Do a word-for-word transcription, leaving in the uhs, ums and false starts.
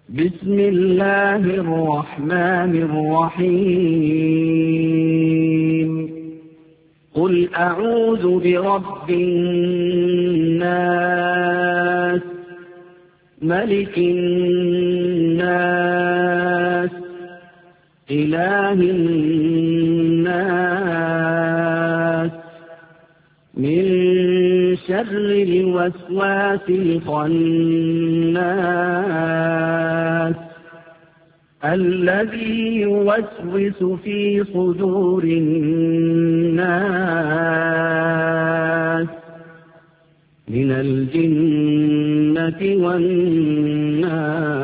بسم الله الرحمن الرحيم قل أعوذ برب الناس ملك الناس إله الناس من شر الوسواس الخناس الذي يوسوس في صدور الناس من الجنة والناس.